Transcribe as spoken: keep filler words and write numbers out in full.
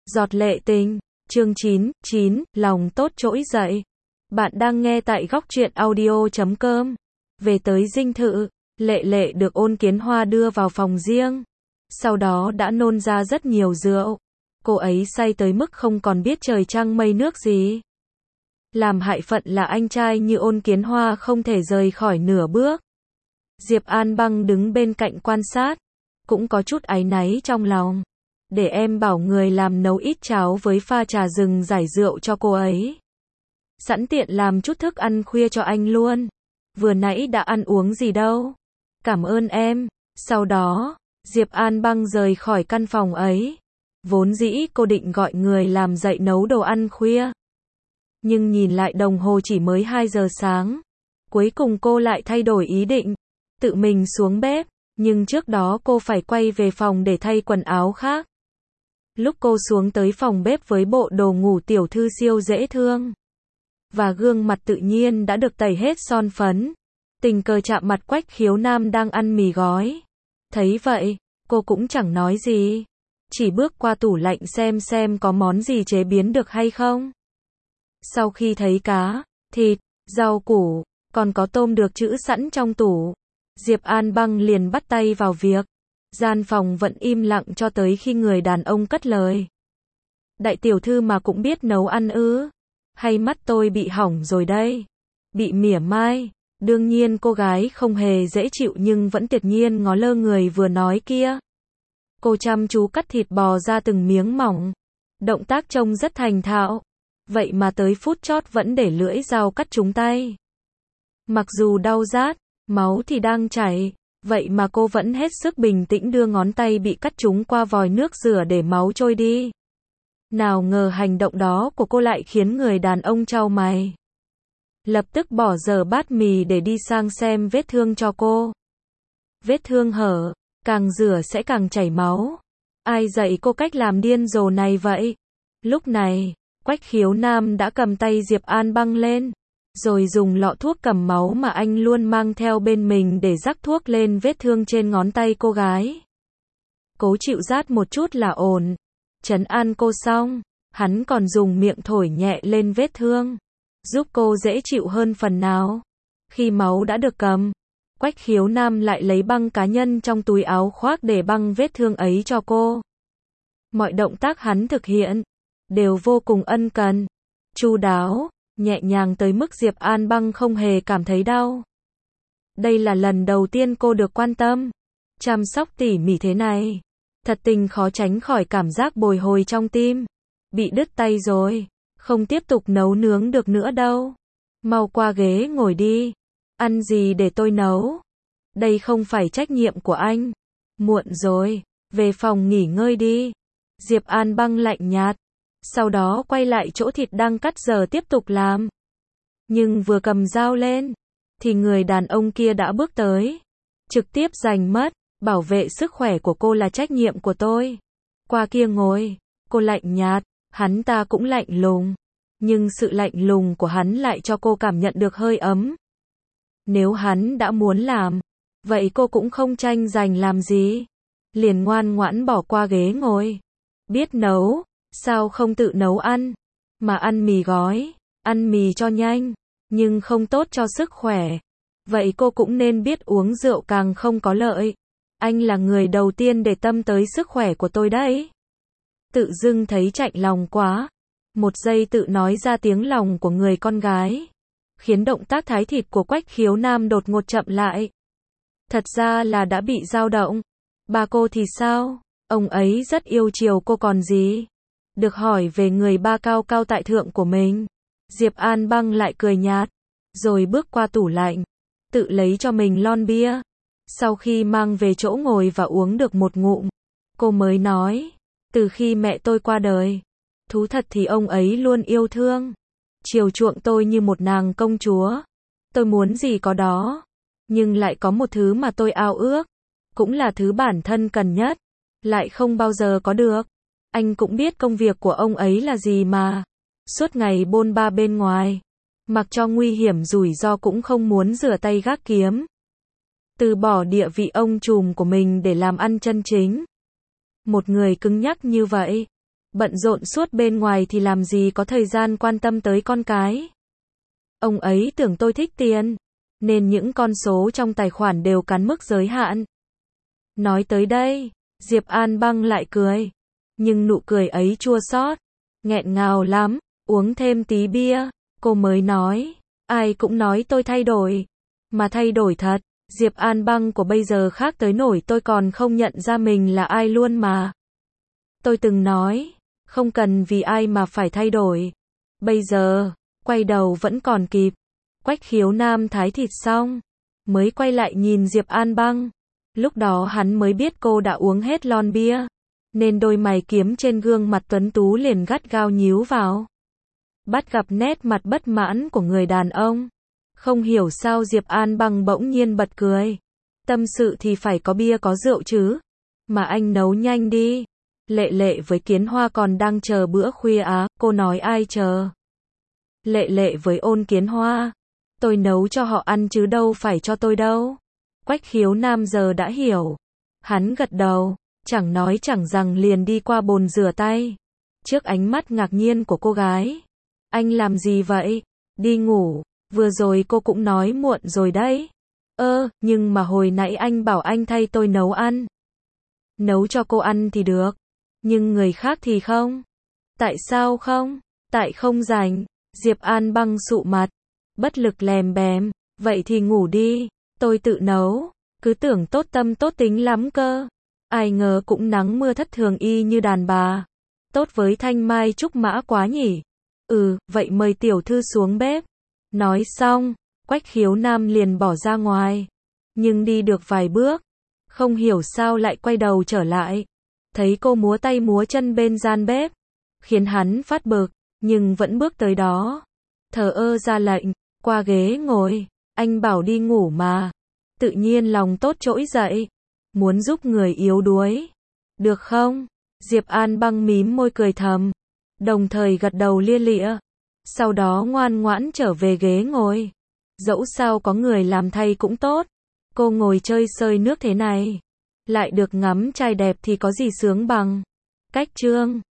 Giọt lệ tình, chương chín, chín, lòng tốt trỗi dậy. Bạn đang nghe tại góc truyện audio chấm com. Về tới dinh thự, Lệ Lệ được Ôn Kiến Hoa đưa vào phòng riêng. Sau đó đã nôn ra rất nhiều rượu. Cô ấy say tới mức không còn biết trời trăng mây nước gì. Làm hại phận là anh trai như Ôn Kiến Hoa không thể rời khỏi nửa bước. Diệp An Băng đứng bên cạnh quan sát, cũng có chút áy náy trong lòng. Để em bảo người làm nấu ít cháo với pha trà rừng giải rượu cho cô ấy. Sẵn tiện làm chút thức ăn khuya cho anh luôn. Vừa nãy đã ăn uống gì đâu. Cảm ơn em. Sau đó, Diệp An Băng rời khỏi căn phòng ấy. Vốn dĩ cô định gọi người làm dậy nấu đồ ăn khuya. Nhưng nhìn lại đồng hồ chỉ mới hai giờ sáng. Cuối cùng cô lại thay đổi ý định. Tự mình xuống bếp. Nhưng trước đó cô phải quay về phòng để thay quần áo khác. Lúc cô xuống tới phòng bếp với bộ đồ ngủ tiểu thư siêu dễ thương. Và gương mặt tự nhiên đã được tẩy hết son phấn. Tình cờ chạm mặt Quách Khiếu Nam đang ăn mì gói. Thấy vậy, cô cũng chẳng nói gì. Chỉ bước qua tủ lạnh xem xem có món gì chế biến được hay không. Sau khi thấy cá, thịt, rau củ, còn có tôm được trữ sẵn trong tủ, Diệp An Băng liền bắt tay vào việc. Gian phòng vẫn im lặng cho tới khi người đàn ông cất lời. Đại tiểu thư mà cũng biết nấu ăn ư? Hay mắt tôi bị hỏng rồi đây? Bị mỉa mai. Đương nhiên cô gái không hề dễ chịu nhưng vẫn tuyệt nhiên ngó lơ người vừa nói kia. Cô chăm chú cắt thịt bò ra từng miếng mỏng. Động tác trông rất thành thạo. Vậy mà tới phút chót vẫn để lưỡi dao cắt trúng tay. Mặc dù đau rát, máu thì đang chảy. Vậy mà cô vẫn hết sức bình tĩnh đưa ngón tay bị cắt trúng qua vòi nước rửa để máu trôi đi. Nào ngờ hành động đó của cô lại khiến người đàn ông chau mày. Lập tức bỏ dở bát mì để đi sang xem vết thương cho cô. Vết thương hở, càng rửa sẽ càng chảy máu. Ai dạy cô cách làm điên rồ này vậy? Lúc này, Quách Khiếu Nam đã cầm tay Diệp An Băng lên. Rồi dùng lọ thuốc cầm máu mà anh luôn mang theo bên mình để rắc thuốc lên vết thương trên ngón tay cô gái. Cố chịu rát một chút là ổn. Trấn an cô xong, hắn còn dùng miệng thổi nhẹ lên vết thương, giúp cô dễ chịu hơn phần nào. Khi máu đã được cầm, Quách Khiếu Nam lại lấy băng cá nhân trong túi áo khoác để băng vết thương ấy cho cô. Mọi động tác hắn thực hiện đều vô cùng ân cần, chu đáo, nhẹ nhàng tới mức Diệp An Băng không hề cảm thấy đau. Đây là lần đầu tiên cô được quan tâm, chăm sóc tỉ mỉ thế này. Thật tình khó tránh khỏi cảm giác bồi hồi trong tim. Bị đứt tay rồi, không tiếp tục nấu nướng được nữa đâu. Mau qua ghế ngồi đi. Ăn gì để tôi nấu? Đây không phải trách nhiệm của anh. Muộn rồi, về phòng nghỉ ngơi đi. Diệp An Băng lạnh nhạt. Sau đó quay lại chỗ thịt đang cắt giờ tiếp tục làm. Nhưng vừa cầm dao lên, thì người đàn ông kia đã bước tới. Trực tiếp giành mất. Bảo vệ sức khỏe của cô là trách nhiệm của tôi. Qua kia ngồi. Cô lạnh nhạt. Hắn ta cũng lạnh lùng. Nhưng sự lạnh lùng của hắn lại cho cô cảm nhận được hơi ấm. Nếu hắn đã muốn làm, vậy cô cũng không tranh giành làm gì. Liền ngoan ngoãn bỏ qua ghế ngồi. Biết nấu, sao không tự nấu ăn? Mà ăn mì gói, ăn mì cho nhanh, nhưng không tốt cho sức khỏe. Vậy cô cũng nên biết uống rượu càng không có lợi. Anh là người đầu tiên để tâm tới sức khỏe của tôi đấy. Tự dưng thấy chạnh lòng quá. Một giây tự nói ra tiếng lòng của người con gái. Khiến động tác thái thịt của Quách Khiếu Nam đột ngột chậm lại. Thật ra là đã bị dao động. Bà cô thì sao? Ông ấy rất yêu chiều cô còn gì. Được hỏi về người ba cao cao tại thượng của mình. Diệp An Băng lại cười nhạt. Rồi bước qua tủ lạnh. Tự lấy cho mình lon bia. Sau khi mang về chỗ ngồi và uống được một ngụm, cô mới nói, từ khi mẹ tôi qua đời, thú thật thì ông ấy luôn yêu thương, chiều chuộng tôi như một nàng công chúa. Tôi muốn gì có đó, nhưng lại có một thứ mà tôi ao ước, cũng là thứ bản thân cần nhất, lại không bao giờ có được. Anh cũng biết công việc của ông ấy là gì mà, suốt ngày bôn ba bên ngoài, mặc cho nguy hiểm rủi ro cũng không muốn rửa tay gác kiếm. Từ bỏ địa vị ông trùm của mình để làm ăn chân chính. Một người cứng nhắc như vậy, Bận rộn suốt bên ngoài thì làm gì có thời gian quan tâm tới con cái. Ông ấy tưởng tôi thích tiền, nên những con số trong tài khoản đều cán mức giới hạn. Nói tới đây, Diệp An Băng lại cười. Nhưng nụ cười ấy chua xót, nghẹn ngào lắm, uống thêm tí bia, cô mới nói, ai cũng nói tôi thay đổi, mà thay đổi thật, Diệp An Băng của bây giờ khác tới nổi tôi còn không nhận ra mình là ai luôn mà. Tôi từng nói, không cần vì ai mà phải thay đổi. Bây giờ, quay đầu vẫn còn kịp. Quách Khiếu Nam thái thịt xong, mới quay lại nhìn Diệp An Băng. Lúc đó hắn mới biết cô đã uống hết lon bia, nên đôi mày kiếm trên gương mặt tuấn tú liền gắt gao nhíu vào. Bắt gặp nét mặt bất mãn của người đàn ông. Không hiểu sao Diệp An Băng bỗng nhiên bật cười. Tâm sự thì phải có bia có rượu chứ. Mà anh nấu nhanh đi. Lệ Lệ với Kiến Hoa còn đang chờ bữa khuya á, cô nói ai chờ. Lệ Lệ với Ôn Kiến Hoa. Tôi nấu cho họ ăn chứ đâu phải cho tôi đâu. Quách Khiếu Nam giờ đã hiểu. Hắn gật đầu, chẳng nói chẳng rằng liền đi qua bồn rửa tay. Trước ánh mắt ngạc nhiên của cô gái. Anh làm gì vậy? Đi ngủ, vừa rồi cô cũng nói muộn rồi đấy. Ơ, nhưng mà hồi nãy anh bảo anh thay tôi nấu ăn. Nấu cho cô ăn thì được, nhưng người khác thì không. Tại sao không? Tại không rảnh. Diệp An Băng sụ mặt, bất lực lèm bèm. Vậy thì ngủ đi, tôi tự nấu. Cứ tưởng tốt tâm tốt tính lắm cơ. Ai ngờ cũng nắng mưa thất thường y như đàn bà. Tốt với thanh mai trúc mã quá nhỉ. Ừ, vậy mời tiểu thư xuống bếp. Nói xong, Quách Khiếu Nam liền bỏ ra ngoài. Nhưng đi được vài bước, không hiểu sao lại quay đầu trở lại. Thấy cô múa tay múa chân bên gian bếp, khiến hắn phát bực, nhưng vẫn bước tới đó. Thờ ơ ra lệnh, qua ghế ngồi, anh bảo đi ngủ mà. Tự nhiên lòng tốt trỗi dậy, muốn giúp người yếu đuối. Được không? Diệp An Băng mím môi cười thầm, đồng thời gật đầu lia lịa. Sau đó ngoan ngoãn trở về ghế ngồi. Dẫu sao có người làm thay cũng tốt. Cô ngồi chơi sơi nước thế này, lại được ngắm trai đẹp thì có gì sướng bằng. Cách chương